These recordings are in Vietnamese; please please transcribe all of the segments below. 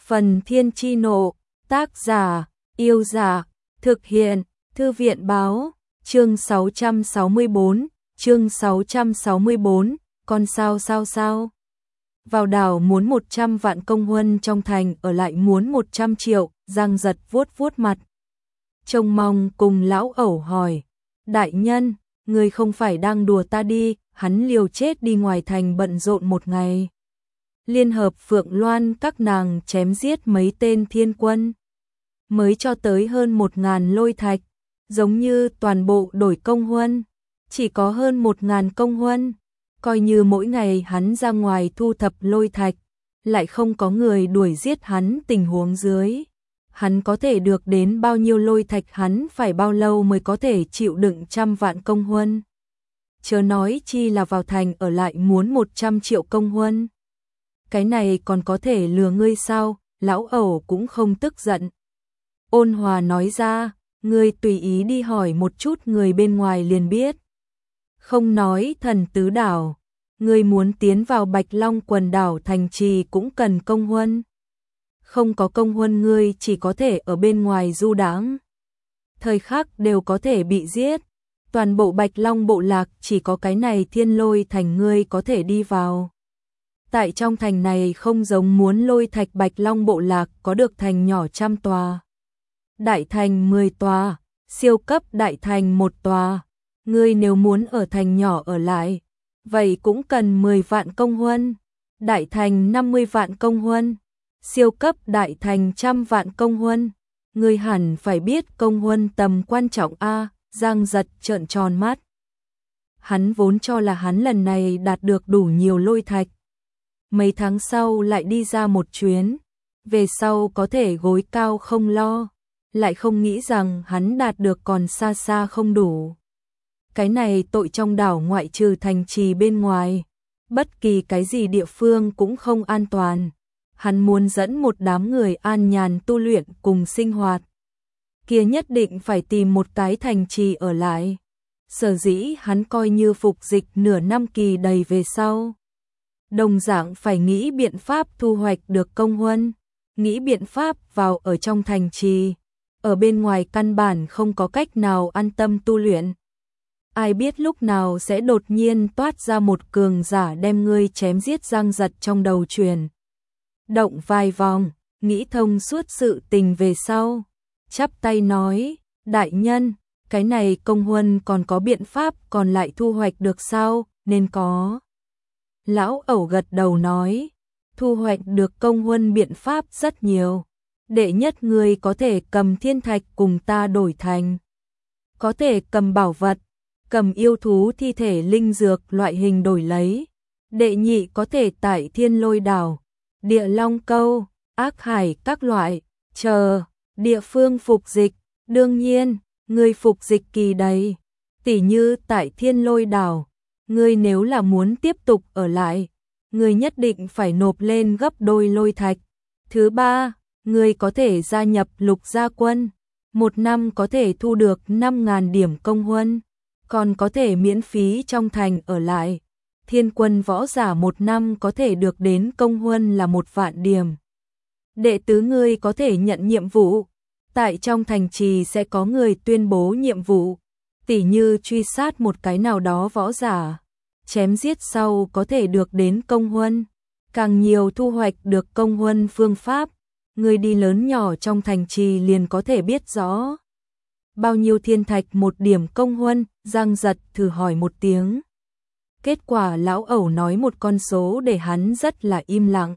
Phần Thiên Chi Nộ, tác giả, Yêu Dạ, thực hiện, Thư viện Báo, chương 664, con sao. Vào đảo muốn 100 vạn công huân, trong thành ở lại muốn 100 triệu, Giang Giật vuốt mặt. Trông mong cùng lão ẩu hỏi, đại nhân, người không phải đang đùa ta đi, hắn liều chết đi ngoài thành bận rộn một ngày. Liên hợp Phượng Loan các nàng chém giết mấy tên thiên quân, mới cho tới hơn 1000 lôi thạch, giống như toàn bộ đổi công huân, chỉ có hơn 1000 công huân, coi như mỗi ngày hắn ra ngoài thu thập lôi thạch, lại không có người đuổi giết hắn tình huống dưới. Hắn có thể được đến bao nhiêu lôi thạch, hắn phải bao lâu mới có thể chịu đựng 100 vạn công huân. Chớ nói chi là vào thành ở lại muốn 100 triệu công huân. Cái này còn có thể lừa ngươi sao? Lão ẩu cũng không tức giận. Ôn hòa nói ra, ngươi tùy ý đi hỏi một chút người bên ngoài liền biết. Không nói Thần Tứ Đảo, ngươi muốn tiến vào Bạch Long quần đảo thành trì cũng cần công huân. Không có công huân ngươi chỉ có thể ở bên ngoài du đãng, thời khắc đều có thể bị giết. Toàn bộ Bạch Long bộ lạc chỉ có cái này Thiên Lôi thành ngươi có thể đi vào. Tại trong thành này không giống muốn lôi thạch, Bạch Long bộ lạc có được thành nhỏ 100 tòa, đại thành 10 tòa, siêu cấp đại thành 1 tòa. Ngươi nếu muốn ở thành nhỏ ở lại, vậy cũng cần 10 vạn công huân, đại thành 50 vạn công huân, siêu cấp đại thành 100 vạn công huân. Ngươi hẳn phải biết công huân tầm quan trọng a. Giang Giật trợn tròn mắt. Hắn vốn cho là hắn lần này đạt được đủ nhiều lôi thạch, mấy tháng sau lại đi ra một chuyến, về sau có thể gối cao không lo, lại không nghĩ rằng hắn đạt được còn xa xa không đủ. Cái này tội trong đảo ngoại trừ thành trì bên ngoài, bất kỳ cái gì địa phương cũng không an toàn. Hắn muốn dẫn một đám người an nhàn tu luyện cùng sinh hoạt, kia nhất định phải tìm một cái thành trì ở lại. Sở dĩ hắn coi như phục dịch nửa năm kỳ đầy về sau, đồng dạng phải nghĩ biện pháp thu hoạch được công huân, nghĩ biện pháp vào ở trong thành trì, ở bên ngoài căn bản không có cách nào an tâm tu luyện. Ai biết lúc nào sẽ đột nhiên toát ra một cường giả đem ngươi chém giết. Giang Giật trong đầu chuyển động vài vòng, nghĩ thông suốt sự tình về sau, chắp tay nói, đại nhân, cái này công huân còn có biện pháp còn lại thu hoạch được sao? Nên có. Lão ẩu gật đầu nói, thu hoạch được công huân biện pháp rất nhiều. Đệ nhất, người có thể cầm thiên thạch cùng ta đổi thành, có thể cầm bảo vật, cầm yêu thú thi thể linh dược loại hình đổi lấy. Đệ nhị, có thể tại Thiên Lôi đảo, Địa Long câu, Ác Hải các loại chờ địa phương phục dịch. Đương nhiên, người phục dịch kỳ đầy, tỉ như tại Thiên Lôi đảo, ngươi nếu là muốn tiếp tục ở lại, ngươi nhất định phải nộp lên gấp đôi lôi thạch. Thứ ba, ngươi có thể gia nhập Lục Gia quân, 1 năm có thể thu được 5000 điểm công huân, còn có thể miễn phí trong thành ở lại. Thiên quân võ giả 1 năm có thể được đến công huân là 1 vạn điểm. Đệ tứ, ngươi có thể nhận nhiệm vụ, tại trong thành trì sẽ có người tuyên bố nhiệm vụ, tỉ như truy sát một cái nào đó võ giả, chém giết sau có thể được đến công huân. Càng nhiều thu hoạch được công huân phương pháp, người đi lớn nhỏ trong thành trì liền có thể biết rõ. Bao nhiêu thiên thạch 1 điểm công huân? Giang Giật thử hỏi một tiếng. Kết quả lão ẩu nói một con số để hắn rất là im lặng.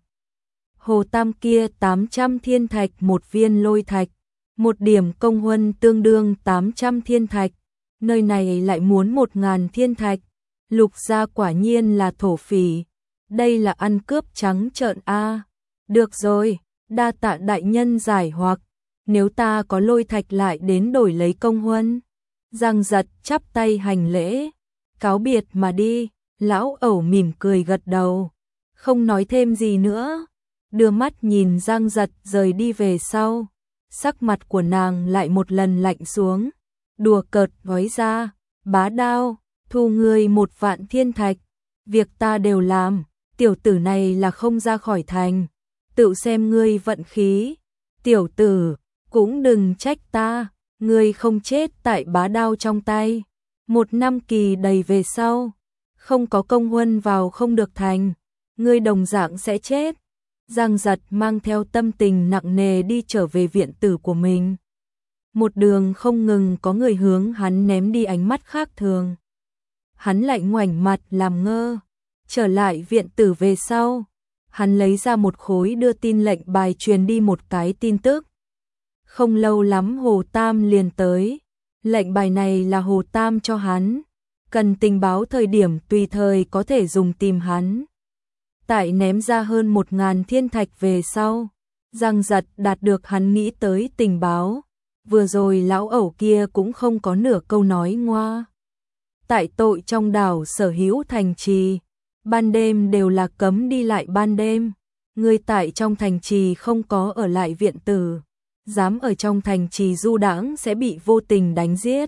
Hồ Tam kia 800 thiên thạch 1 viên lôi thạch, 1 điểm công huân tương đương 800 thiên thạch. Nơi này lại muốn 1000 thiên thạch. Lục Gia quả nhiên là thổ phỉ, đây là ăn cướp trắng trợn a. Được rồi, đa tạ đại nhân giải hoặc, nếu ta có lôi thạch lại đến đổi lấy công huân. Giang Giật chắp tay hành lễ, cáo biệt mà đi. Lão ẩu mỉm cười gật đầu, không nói thêm gì nữa, đưa mắt nhìn Giang Giật rời đi về sau. Sắc mặt của nàng lại một lần lạnh xuống, đùa cợt nói ra, bá đao, thu ngươi 1 vạn thiên thạch, việc ta đều làm, tiểu tử này là không ra khỏi thành, tự xem ngươi vận khí, tiểu tử, cũng đừng trách ta, ngươi không chết tại bá đao trong tay. 1 năm kỳ đầy về sau, không có công huân vào không được thành, ngươi đồng dạng sẽ chết. Giang Giật mang theo tâm tình nặng nề đi trở về viện tử của mình. Một đường không ngừng có người hướng hắn ném đi ánh mắt khác thường. Hắn lại ngoảnh mặt làm ngơ. Trở lại viện tử về sau, hắn lấy ra một khối đưa tin lệnh bài truyền đi một cái tin tức. Không lâu lắm Hồ Tam liền tới. Lệnh bài này là Hồ Tam cho hắn, cần tình báo thời điểm tùy thời có thể dùng tìm hắn. Tại ném ra hơn 1.000 thiên thạch về sau, Giang Giật đạt được hắn nghĩ tới tình báo. Vừa rồi lão ẩu kia cũng không có nửa câu nói ngoa. Tại tội trong đảo sở hữu thành trì, ban đêm đều là cấm đi lại ban đêm. Người tại trong thành trì không có ở lại viện tử, dám ở trong thành trì du đãng sẽ bị vô tình đánh giết.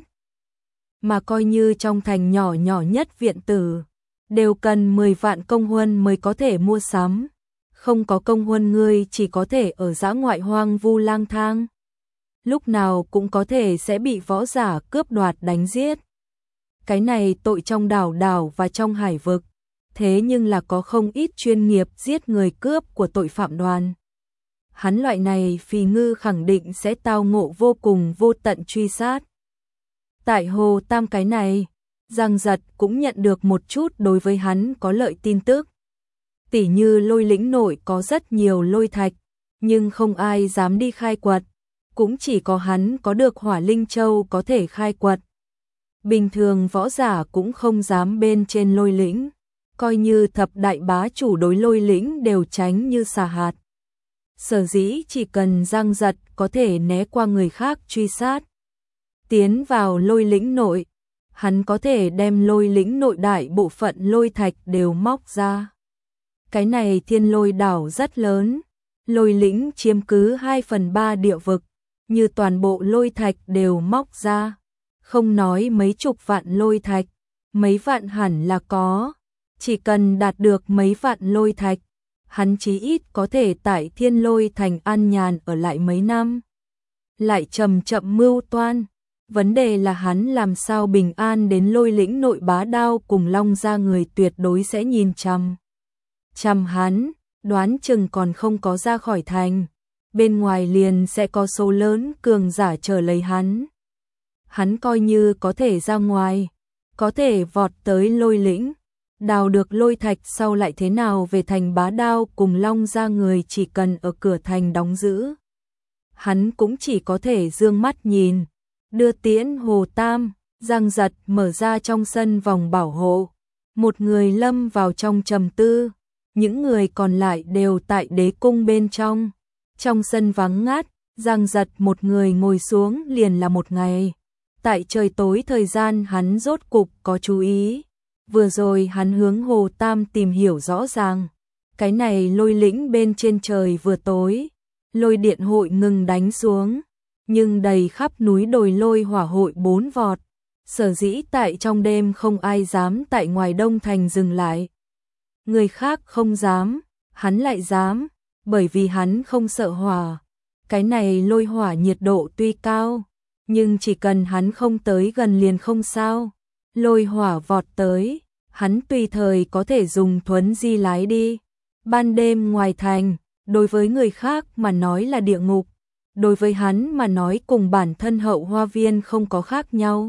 Mà coi như trong thành nhỏ nhỏ nhất viện tử, đều cần 10 vạn công huân mới có thể mua sắm. Không có công huân ngươi chỉ có thể ở dã ngoại hoang vu lang thang. Lúc nào cũng có thể sẽ bị võ giả cướp đoạt đánh giết. Cái này tội trong đảo và trong hải vực. Thế nhưng là có không ít chuyên nghiệp giết người cướp của tội phạm đoàn. Hắn loại này phì ngư khẳng định sẽ tao ngộ vô cùng vô tận truy sát. Tại Hồ Tam cái này, Giang Giật cũng nhận được một chút đối với hắn có lợi tin tức. Tỉ như Lôi lĩnh nội có rất nhiều lôi thạch, nhưng không ai dám đi khai quật, cũng chỉ có hắn có được Hỏa Linh Châu có thể khai quật. Bình thường võ giả cũng không dám bên trên Lôi lĩnh, coi như thập đại bá chủ đối Lôi lĩnh đều tránh như xà hạt. Sở dĩ chỉ cần Giang Giật có thể né qua người khác truy sát, tiến vào Lôi lĩnh nội, hắn có thể đem Lôi lĩnh nội đại bộ phận lôi thạch đều móc ra. Cái này Thiên Lôi đảo rất lớn, Lôi lĩnh chiếm cứ 2/3 địa vực, như toàn bộ lôi thạch đều móc ra, không nói mấy chục vạn lôi thạch, mấy vạn hẳn là có, chỉ cần đạt được mấy vạn lôi thạch, hắn chí ít có thể tại Thiên Lôi thành an nhàn ở lại mấy năm. Lại chậm chậm mưu toan, vấn đề là hắn làm sao bình an đến Lôi lĩnh nội bá đao cùng Long gia người tuyệt đối sẽ nhìn chằm hắn, đoán chừng còn không có ra khỏi thành, bên ngoài liền sẽ có số lớn cường giả chờ lấy hắn. Hắn coi như có thể ra ngoài, có thể vọt tới Lôi lĩnh, đào được lôi thạch sau lại thế nào về thành bá đao cùng Long gia người chỉ cần ở cửa thành đóng giữ. Hắn cũng chỉ có thể dương mắt nhìn, đưa tiễn Hồ Tam. Giang Giật mở ra trong sân vòng bảo hộ, một người lâm vào trong trầm tư, những người còn lại đều tại đế cung bên trong. Trong sân vắng ngắt, Giang Giật một người ngồi xuống liền là một ngày. Tại trời tối thời gian hắn rốt cục có chú ý. Vừa rồi hắn hướng Hồ Tam tìm hiểu rõ ràng. Cái này Lôi lĩnh bên trên trời vừa tối, lôi điện hội ngừng đánh xuống, nhưng đầy khắp núi đồi lôi hỏa hội 4 vọt. Sở dĩ tại trong đêm không ai dám tại ngoài Đông thành dừng lại. Người khác không dám, hắn lại dám, bởi vì hắn không sợ hỏa. Cái này lôi hỏa nhiệt độ tuy cao, nhưng chỉ cần hắn không tới gần liền không sao. Lôi hỏa vọt tới, hắn tùy thời có thể dùng thuấn di lái đi. Ban đêm ngoài thành, đối với người khác mà nói là địa ngục, đối với hắn mà nói cùng bản thân Hậu Hoa Viên không có khác nhau.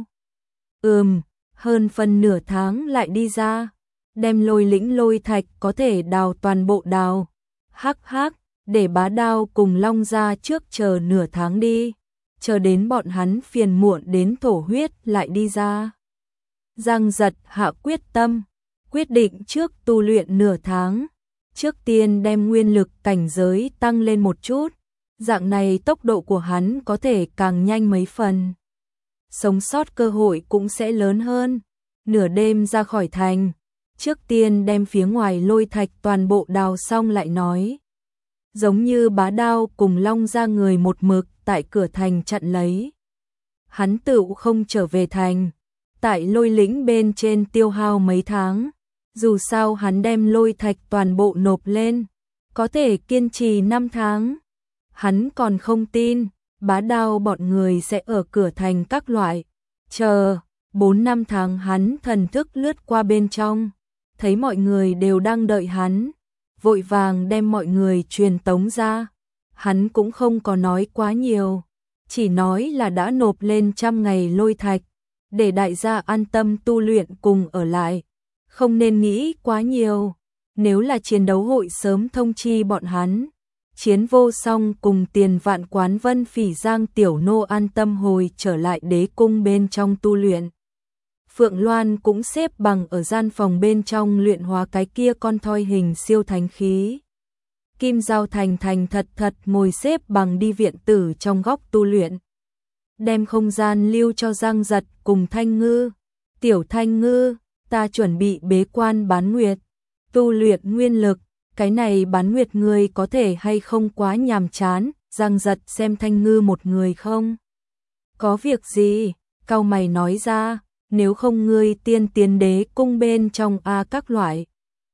Hơn phân nửa tháng lại đi ra, đem Lôi lĩnh lôi thạch có thể đào toàn bộ đào. Hắc, để bá đao cùng Long gia trước chờ nửa tháng đi, chờ đến bọn hắn phiền muộn đến thổ huyết lại đi ra. Giang Giật hạ quyết tâm, quyết định trước tu luyện nửa tháng, trước tiên đem nguyên lực cảnh giới tăng lên một chút, dạng này tốc độ của hắn có thể càng nhanh mấy phần. Sống sót cơ hội cũng sẽ lớn hơn. Nửa đêm ra khỏi thành, trước tiên đem phía ngoài lôi thạch toàn bộ đào xong lại nói. Giống như bá đao cùng Long gia người một mực tại cửa thành chặn lấy. Hắn tự không trở về thành, tại Lôi lĩnh bên trên tiêu hao mấy tháng, dù sao hắn đem lôi thạch toàn bộ nộp lên, có thể kiên trì 5 tháng. Hắn còn không tin, Bá Đao bọn người sẽ ở cửa thành các loại. Chờ, 4-5 tháng hắn thần thức lướt qua bên trong, thấy mọi người đều đang đợi hắn, vội vàng đem mọi người truyền tống ra. Hắn cũng không có nói quá nhiều, chỉ nói là đã nộp lên 100 ngày lôi thạch, để đại gia an tâm tu luyện cùng ở lại, không nên nghĩ quá nhiều. Nếu là chiến đấu hội sớm thông chi bọn hắn. Chiến vô song cùng Tiền Vạn Quán Vân Phỉ Giang tiểu nô an tâm hồi trở lại đế cung bên trong tu luyện. Phượng Loan cũng xếp bằng ở gian phòng bên trong luyện hóa cái kia con thoi hình siêu thánh khí. Kim Giao thành thành thật thật ngồi xếp bằng đi viện tử trong góc tu luyện. Đem không gian lưu cho Giang Giật cùng Thanh Ngư. Tiểu Thanh Ngư, ta chuẩn bị bế quan bán nguyệt, tu luyện nguyên lực. Cái này bán nguyệt người có thể hay không quá nhàm chán. Giang Giật xem Thanh Ngư một người không có việc gì, cau mày nói ra, nếu không ngươi tiên tiến đế cung bên trong các loại.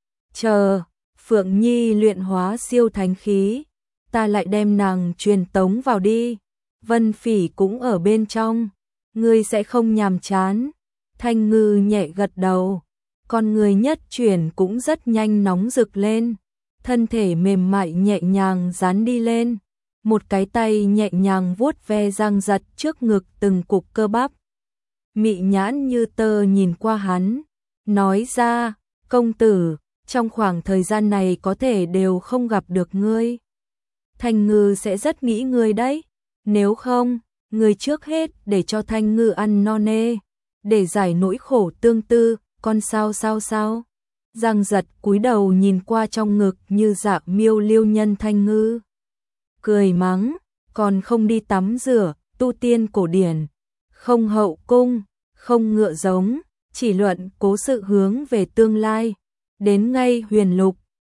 Chờ, Phượng Nhi luyện hóa siêu thánh khí, ta lại đem nàng truyền tống vào đi. Vân Phỉ cũng ở bên trong, ngươi sẽ không nhàm chán. Thanh Ngư nhẹ gật đầu, con người nhất chuyển cũng rất nhanh nóng rực lên, thân thể mềm mại nhẹ nhàng dán đi lên, một cái tay nhẹ nhàng vuốt ve Giang Giật trước ngực từng cục cơ bắp. Mị nhãn như tơ nhìn qua hắn, nói ra, công tử, trong khoảng thời gian này có thể đều không gặp được ngươi. Thanh Ngư sẽ rất nghĩ ngươi đấy, nếu không, ngươi trước hết để cho Thanh Ngư ăn no nê, để giải nỗi khổ tương tư, con sao. Giang Giật cúi đầu nhìn qua trong ngực như dạ miêu liêu nhân Thanh Ngư. Cười mắng, còn không đi tắm rửa, tu tiên cổ điển, không hậu cung, không ngựa giống, chỉ luận cố sự hướng về tương lai. Đến ngay huyền lục,